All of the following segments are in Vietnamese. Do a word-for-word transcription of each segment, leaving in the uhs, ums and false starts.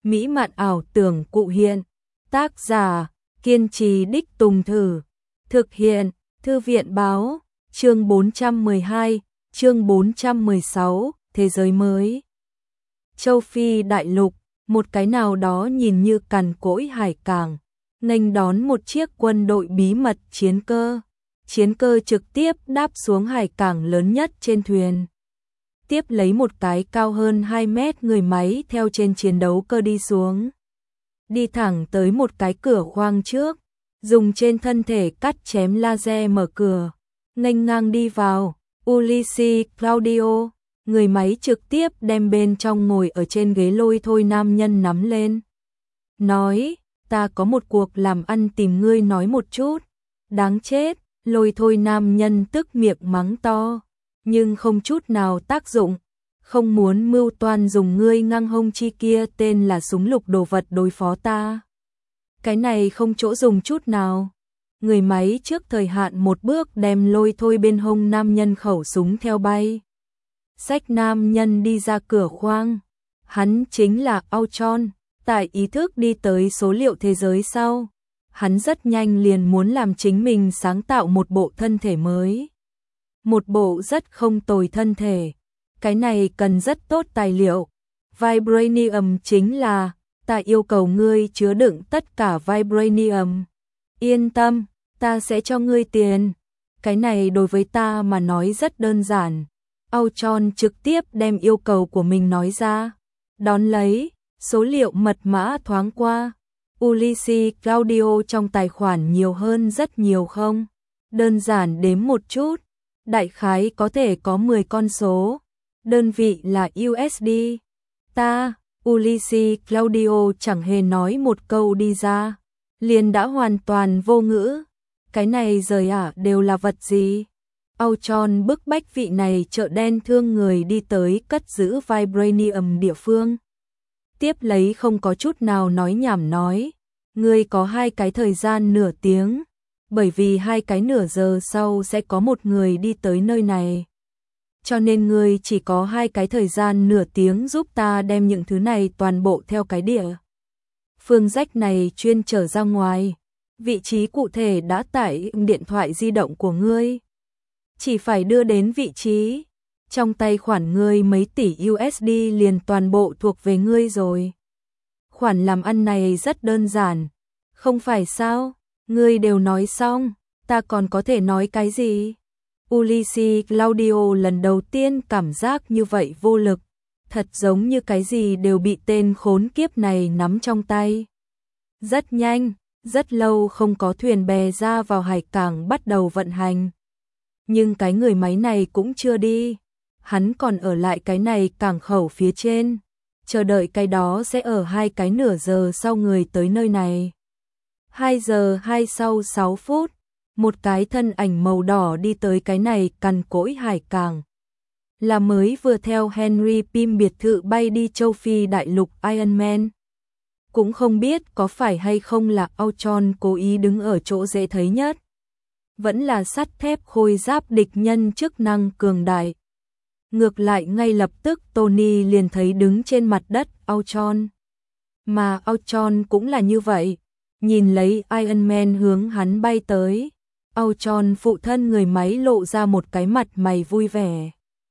mỹ mạn ảo tưởng cụ hiện. Tác giả, kiên trì đích tùng thử. Thực hiện, Thư viện báo, chương bốn trăm mười hai, chương bốn trăm mười sáu, Thế giới mới. Châu Phi đại lục, một cái nào đó nhìn như cằn cỗi hải cảng, nghênh đón một chiếc quân đội bí mật chiến cơ. Chiến cơ trực tiếp đáp xuống hải cảng lớn nhất trên thuyền. Tiếp lấy một cái cao hơn hai mét người máy theo trên chiến đấu cơ đi xuống. Đi thẳng tới một cái cửa khoang trước, dùng trên thân thể cắt chém laser mở cửa, nghênh ngang đi vào. Ulysses Claudio, người máy trực tiếp đem bên trong ngồi ở trên ghế lôi thôi nam nhân nắm lên. Nói, ta có một cuộc làm ăn tìm ngươi nói một chút. Đáng chết, lôi thôi nam nhân tức miệng mắng to, nhưng không chút nào tác dụng. Không muốn mưu toan dùng ngươi ngang hông chi kia tên là súng lục đồ vật đối phó ta. Cái này không chỗ dùng chút nào. Người máy trước thời hạn một bước đem lôi thôi bên hông nam nhân khẩu súng theo bay. Xách nam nhân đi ra cửa khoang. Hắn chính là Ultron, tại ý thức đi tới số liệu thế giới sau. Hắn rất nhanh liền muốn làm chính mình sáng tạo một bộ thân thể mới. Một bộ rất không tồi thân thể. Cái này cần rất tốt tài liệu. Vibranium chính là, ta yêu cầu ngươi chứa đựng tất cả Vibranium. Yên tâm, ta sẽ cho ngươi tiền. Cái này đối với ta mà nói rất đơn giản. Ultron trực tiếp đem yêu cầu của mình nói ra. Đón lấy, số liệu mật mã thoáng qua. Ulysses Claudio trong tài khoản nhiều hơn rất nhiều không? Đơn giản đếm một chút. Đại khái có thể có mười con số. Đơn vị là u ét đê. Ta, Ulysses Claudio chẳng hề nói một câu đi ra. Liền đã hoàn toàn vô ngữ. Cái này rời ả đều là vật gì? Ultron bức bách vị này chợ đen thương người đi tới cất giữ Vibranium địa phương. Tiếp lấy không có chút nào nói nhảm nói. Ngươi có hai cái thời gian nửa tiếng. Bởi vì hai cái nửa giờ sau sẽ có một người đi tới nơi này. Cho nên ngươi chỉ có hai cái thời gian nửa tiếng giúp ta đem những thứ này toàn bộ theo cái địa phương rách này chuyên trở ra ngoài. Vị trí cụ thể đã tải điện thoại di động của ngươi. Chỉ phải đưa đến vị trí. Trong tay khoản ngươi mấy tỷ u ét đê liền toàn bộ thuộc về ngươi rồi. Khoản làm ăn này rất đơn giản. Không phải sao? Ngươi đều nói xong, ta còn có thể nói cái gì? Ulysses Claudio lần đầu tiên cảm giác như vậy vô lực. Thật giống như cái gì đều bị tên khốn kiếp này nắm trong tay. Rất nhanh, rất lâu không có thuyền bè ra vào hải cảng bắt đầu vận hành. Nhưng cái người máy này cũng chưa đi. Hắn còn ở lại cái này cảng khẩu phía trên. Chờ đợi cái đó sẽ ở hai cái nửa giờ sau người tới nơi này. Hai giờ hai sau sáu phút. Một cái thân ảnh màu đỏ đi tới cái này cằn cỗi hải cảng. Là mới vừa theo Henry Pym biệt thự bay đi châu Phi đại lục Iron Man. Cũng không biết có phải hay không là Ultron cố ý đứng ở chỗ dễ thấy nhất. Vẫn là sắt thép khôi giáp địch nhân chức năng cường đại. Ngược lại ngay lập tức Tony liền thấy đứng trên mặt đất Ultron. Mà Ultron cũng là như vậy. Nhìn lấy Iron Man hướng hắn bay tới. Ultron phụ thân người máy lộ ra một cái mặt mày vui vẻ.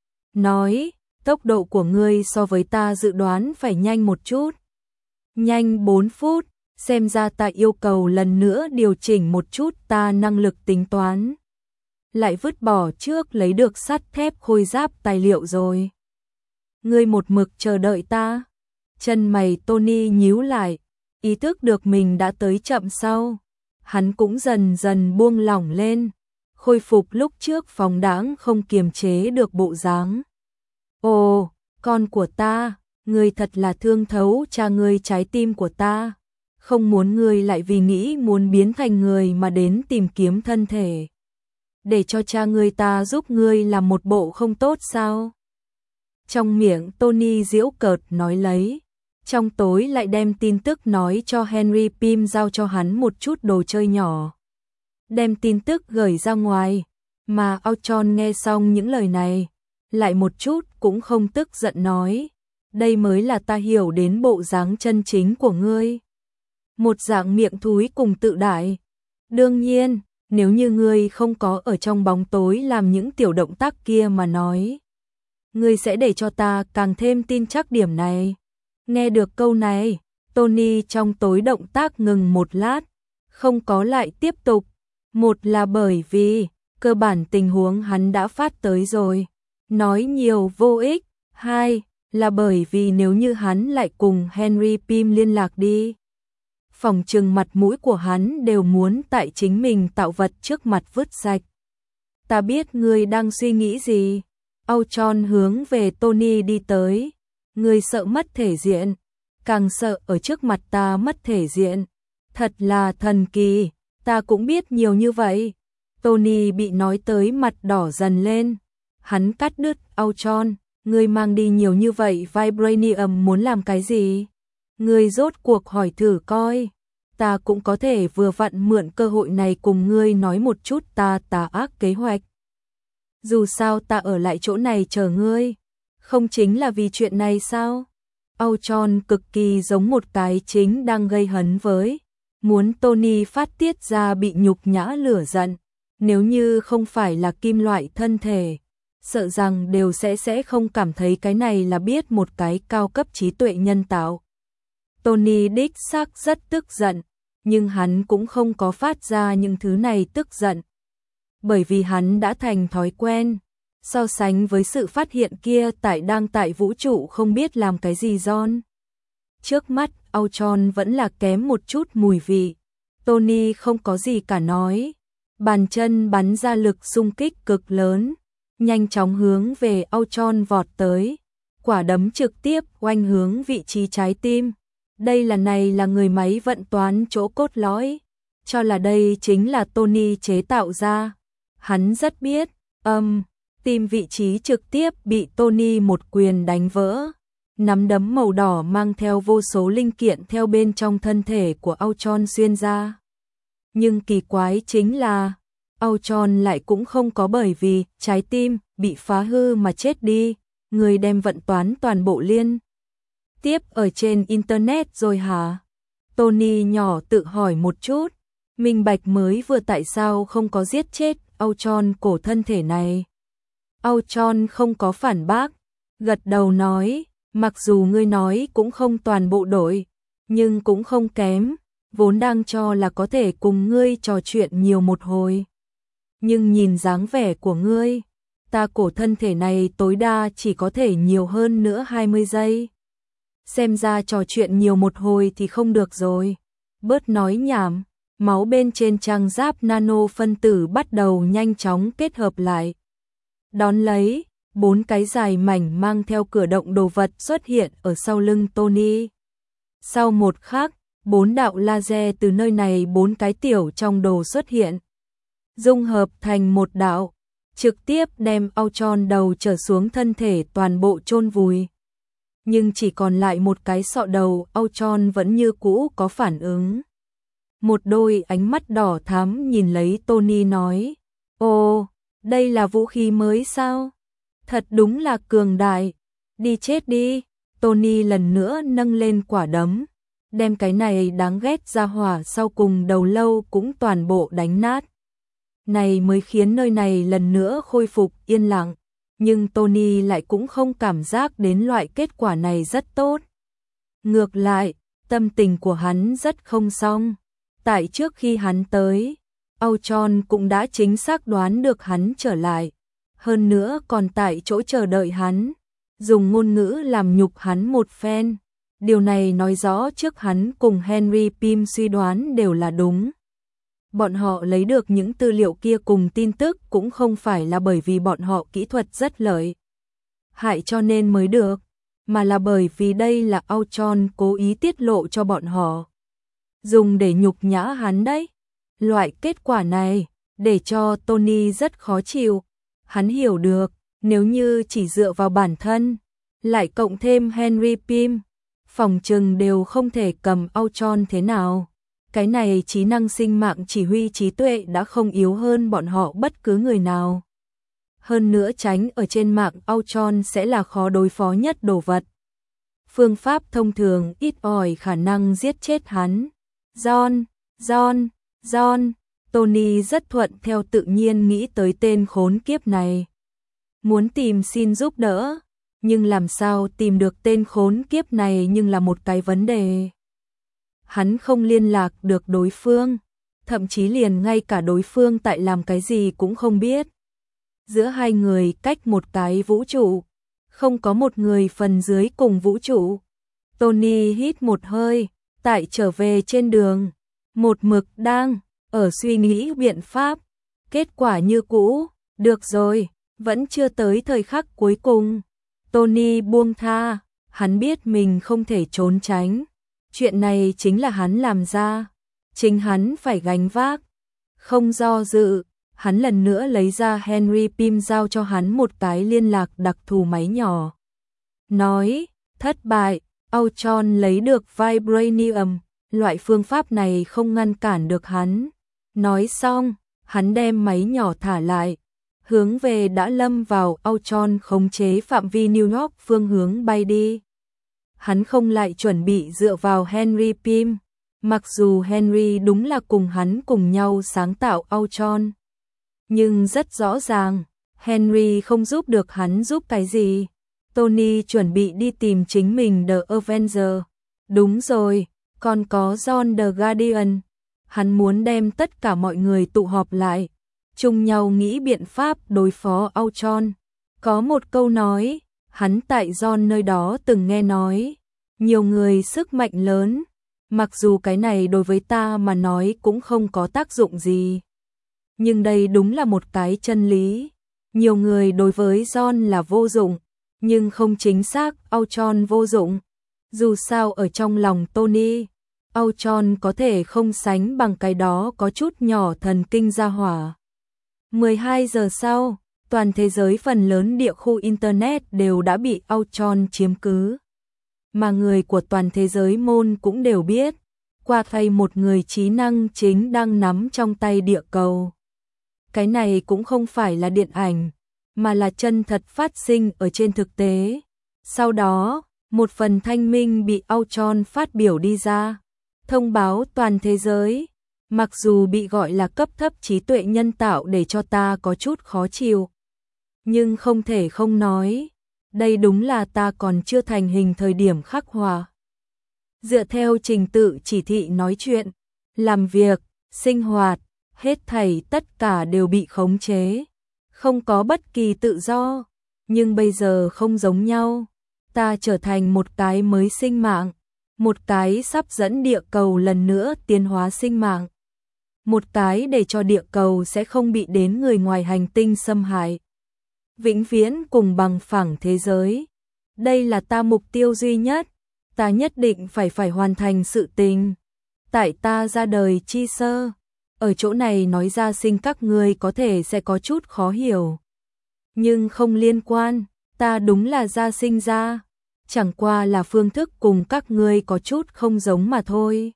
Nói, tốc độ của ngươi so với ta dự đoán phải nhanh một chút. Nhanh bốn phút, xem ra ta yêu cầu lần nữa điều chỉnh một chút ta năng lực tính toán. Lại vứt bỏ trước lấy được sắt thép khôi giáp tài liệu rồi. Ngươi một mực chờ đợi ta. Chân mày Tony nhíu lại, ý thức được mình đã tới chậm sau. Hắn cũng dần dần buông lỏng lên, khôi phục lúc trước phóng đãng không kiềm chế được bộ dáng. Ồ, con của ta, ngươi thật là thương thấu cha ngươi trái tim của ta. Không muốn ngươi lại vì nghĩ muốn biến thành người mà đến tìm kiếm thân thể. Để cho cha ngươi ta giúp ngươi làm một bộ không tốt sao? Trong miệng Tony giễu cợt nói lấy. Trong tối lại đem tin tức nói cho Henry Pym giao cho hắn một chút đồ chơi nhỏ. Đem tin tức gửi ra ngoài. Mà Ultron nghe xong những lời này. Lại một chút cũng không tức giận nói. đây mới là ta hiểu đến bộ dáng chân chính của ngươi. Một dạng miệng thúi cùng tự đại. Đương nhiên, nếu như ngươi không có ở trong bóng tối làm những tiểu động tác kia mà nói, ngươi sẽ để cho ta càng thêm tin chắc điểm này. Nghe được câu này, Tony trong tối động tác ngừng một lát, không có lại tiếp tục. Một là bởi vì, cơ bản tình huống hắn đã phát tới rồi, nói nhiều vô ích. Hai là bởi vì nếu như hắn lại cùng Henry Pym liên lạc đi, phòng trừng mặt mũi của hắn đều muốn tại chính mình tạo vật trước mặt vứt sạch. Ta biết ngươi đang suy nghĩ gì. Âu John hướng về Tony đi tới. Ngươi sợ mất thể diện, càng sợ ở trước mặt ta mất thể diện. Thật là thần kỳ, ta cũng biết nhiều như vậy. Tony bị nói tới mặt đỏ dần lên. Hắn cắt đứt Âu John, ngươi mang đi nhiều như vậy Vibranium muốn làm cái gì? Ngươi rốt cuộc hỏi thử coi. Ta cũng có thể vừa vặn mượn cơ hội này cùng ngươi nói một chút ta tà ác kế hoạch. Dù sao ta ở lại chỗ này chờ ngươi, không chính là vì chuyện này sao? Âu John cực kỳ giống một cái chính đang gây hấn với, muốn Tony phát tiết ra bị nhục nhã lửa giận. Nếu như không phải là kim loại thân thể, sợ rằng đều sẽ sẽ không cảm thấy cái này là biết một cái cao cấp trí tuệ nhân tạo. Tony đích xác rất tức giận, nhưng hắn cũng không có phát ra những thứ này tức giận. Bởi vì hắn đã thành thói quen, so sánh với sự phát hiện kia tại đang tại vũ trụ không biết làm cái gì John. Trước mắt, Âu John vẫn là kém một chút mùi vị. Tony không có gì cả nói. Bàn chân bắn ra lực xung kích cực lớn, nhanh chóng hướng về Âu John vọt tới. Quả đấm trực tiếp oanh hướng vị trí trái tim. Đây là này là người máy vận toán chỗ cốt lõi, cho là đây chính là Tony chế tạo ra. Hắn rất biết, âm, um, tim vị trí trực tiếp bị Tony một quyền đánh vỡ. Nắm đấm màu đỏ mang theo vô số linh kiện theo bên trong thân thể của Âu John xuyên ra. Nhưng kỳ quái chính là, Âu John lại cũng không có bởi vì trái tim bị phá hư mà chết đi. Người đem vận toán toàn bộ liên tiếp ở trên Internet rồi hả? Tony nhỏ tự hỏi một chút, minh bạch mới vừa tại sao không có giết chết Âu John cổ thân thể này. Âu John không có phản bác, gật đầu nói, mặc dù ngươi nói cũng không toàn bộ đổi, nhưng cũng không kém, vốn đang cho là có thể cùng ngươi trò chuyện nhiều một hồi. Nhưng nhìn dáng vẻ của ngươi, ta cổ thân thể này tối đa chỉ có thể nhiều hơn nữa hai mươi giây. Xem ra trò chuyện nhiều một hồi thì không được rồi. Bớt nói nhảm, máu bên trên trang giáp nano phân tử bắt đầu nhanh chóng kết hợp lại. Đón lấy, bốn cái dài mảnh mang theo cửa động đồ vật xuất hiện ở sau lưng Tony. Sau một khắc, bốn đạo laser từ nơi này bốn cái tiểu trong đồ xuất hiện, dung hợp thành một đạo, trực tiếp đem Âu John đầu trở xuống thân thể toàn bộ chôn vùi. Nhưng chỉ còn lại một cái sọ đầu, Âu John vẫn như cũ có phản ứng. Một đôi ánh mắt đỏ thắm nhìn lấy Tony nói, ồ, đây là vũ khí mới sao? Thật đúng là cường đại, đi chết đi. Tony lần nữa nâng lên quả đấm, đem cái này đáng ghét ra hỏa sau cùng đầu lâu cũng toàn bộ đánh nát. Này mới khiến nơi này lần nữa khôi phục yên lặng, nhưng Tony lại cũng không cảm giác đến loại kết quả này rất tốt. Ngược lại, tâm tình của hắn rất không xong. Tại trước khi hắn tới, Âu John cũng đã chính xác đoán được hắn trở lại. Hơn nữa còn tại chỗ chờ đợi hắn, dùng ngôn ngữ làm nhục hắn một phen. Điều này nói rõ trước hắn cùng Henry Pym suy đoán đều là đúng. Bọn họ lấy được những tư liệu kia cùng tin tức cũng không phải là bởi vì bọn họ kỹ thuật rất lợi hại cho nên mới được, mà là bởi vì đây là Âu John cố ý tiết lộ cho bọn họ, dùng để nhục nhã hắn đấy. Loại kết quả này để cho Tony rất khó chịu. Hắn hiểu được, nếu như chỉ dựa vào bản thân, lại cộng thêm Henry Pym, phòng trừng đều không thể cầm Âu John thế nào. Cái này trí năng sinh mạng chỉ huy trí tuệ đã không yếu hơn bọn họ bất cứ người nào. Hơn nữa tránh ở trên mạng Âu John sẽ là khó đối phó nhất đồ vật. phương pháp thông thường ít ỏi khả năng giết chết hắn. John, John, John, Tony rất thuận theo tự nhiên nghĩ tới tên khốn kiếp này. Muốn tìm xin giúp đỡ, nhưng làm sao tìm được tên khốn kiếp này nhưng là một cái vấn đề. Hắn không liên lạc được đối phương, thậm chí liền ngay cả đối phương tại làm cái gì cũng không biết. Giữa hai người cách một cái vũ trụ, không có một người phần dưới cùng vũ trụ. Tony hít một hơi, tại trở về trên đường, một mực đang ở suy nghĩ biện pháp. Kết quả như cũ, được rồi, vẫn chưa tới thời khắc cuối cùng. Tony buông tha, hắn biết mình không thể trốn tránh. Chuyện này chính là hắn làm ra, chính hắn phải gánh vác. Không do dự, hắn lần nữa lấy ra Henry Pym giao cho hắn một cái liên lạc đặc thù máy nhỏ. Nói, thất bại, Ultron lấy được Vibranium, loại phương pháp này không ngăn cản được hắn. Nói xong, hắn đem máy nhỏ thả lại, hướng về đã lâm vào Ultron khống chế phạm vi New York phương hướng bay đi. Hắn không lại chuẩn bị dựa vào Henry Pym, mặc dù Henry đúng là cùng hắn cùng nhau sáng tạo Ultron. Nhưng rất rõ ràng, Henry không giúp được hắn giúp cái gì. Tony chuẩn bị đi tìm chính mình The Avenger. Đúng rồi, còn có John the Guardian. Hắn muốn đem tất cả mọi người tụ họp lại, chung nhau nghĩ biện pháp đối phó Ultron. Có một câu nói, hắn tại John nơi đó từng nghe nói, nhiều người sức mạnh lớn, mặc dù cái này đối với ta mà nói cũng không có tác dụng gì. Nhưng đây đúng là một cái chân lý. Nhiều người đối với John là vô dụng, nhưng không chính xác Ultron vô dụng. Dù sao ở trong lòng Tony, Ultron có thể không sánh bằng cái đó có chút nhỏ thần kinh gia hỏa. mười hai giờ sau, toàn thế giới phần lớn địa khu Internet đều đã bị Ultron chiếm cứ. Mà người của toàn thế giới môn cũng đều biết, qua thay một người trí năng chính đang nắm trong tay địa cầu. Cái này cũng không phải là điện ảnh, mà là chân thật phát sinh ở trên thực tế. Sau đó, một phần thanh minh bị Ultron phát biểu đi ra, thông báo toàn thế giới. Mặc dù bị gọi là cấp thấp trí tuệ nhân tạo để cho ta có chút khó chịu, nhưng không thể không nói, đây đúng là ta còn chưa thành hình thời điểm khắc họa. Dựa theo trình tự chỉ thị nói chuyện, làm việc, sinh hoạt, hết thảy tất cả đều bị khống chế, không có bất kỳ tự do. Nhưng bây giờ không giống nhau, ta trở thành một cái mới sinh mạng, một cái sắp dẫn địa cầu lần nữa tiến hóa sinh mạng. Một cái để cho địa cầu sẽ không bị đến người ngoài hành tinh xâm hại, vĩnh viễn cùng bằng phẳng thế giới. Đây là ta mục tiêu duy nhất, ta nhất định phải phải hoàn thành sự tình. Tại ta ra đời chi sơ, ở chỗ này nói ra sinh các ngươi có thể sẽ có chút khó hiểu. Nhưng không liên quan, ta đúng là gia sinh ra, chẳng qua là phương thức cùng các ngươi có chút không giống mà thôi.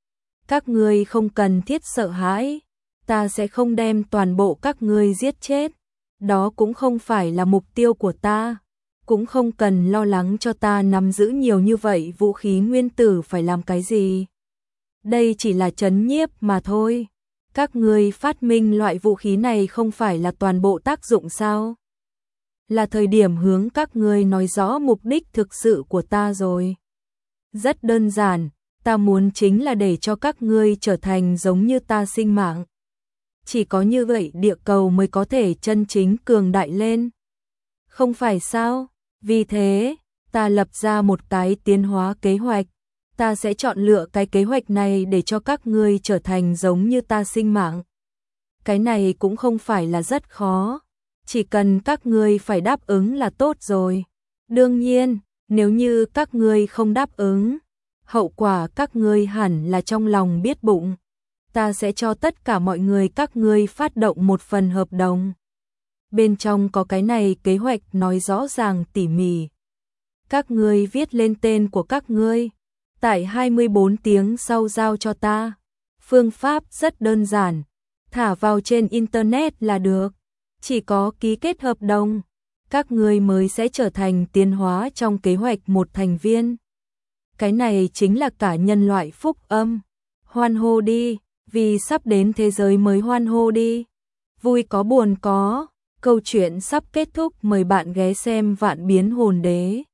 Các ngươi không cần thiết sợ hãi, ta sẽ không đem toàn bộ các ngươi giết chết. Đó cũng không phải là mục tiêu của ta, cũng không cần lo lắng cho ta nắm giữ nhiều như vậy vũ khí nguyên tử phải làm cái gì. Đây chỉ là trấn nhiếp mà thôi. Các ngươi phát minh loại vũ khí này không phải là toàn bộ tác dụng sao? Là thời điểm hướng các ngươi nói rõ mục đích thực sự của ta rồi. Rất đơn giản, ta muốn chính là để cho các ngươi trở thành giống như ta sinh mạng. Chỉ có như vậy địa cầu mới có thể chân chính cường đại lên. Không phải sao? Vì thế, ta lập ra một cái tiến hóa kế hoạch. Ta sẽ chọn lựa cái kế hoạch này để cho các ngươi trở thành giống như ta sinh mạng. Cái này cũng không phải là rất khó. Chỉ cần các ngươi phải đáp ứng là tốt rồi. Đương nhiên, nếu như các ngươi không đáp ứng, hậu quả các ngươi hẳn là trong lòng biết bụng. Ta sẽ cho tất cả mọi người các ngươi phát động một phần hợp đồng. Bên trong có cái này kế hoạch nói rõ ràng tỉ mỉ. Các ngươi viết lên tên của các ngươi, tại hai mươi bốn tiếng sau giao cho ta. Phương pháp rất đơn giản, thả vào trên Internet là được. Chỉ có ký kết hợp đồng, các ngươi mới sẽ trở thành tiến hóa trong kế hoạch một thành viên. Cái này chính là cả nhân loại phúc âm. Hoan hô đi, vì sắp đến thế giới mới hoan hô đi. Vui có buồn có, câu chuyện sắp kết thúc, mời bạn ghé xem Vạn Biến Hồn Đế.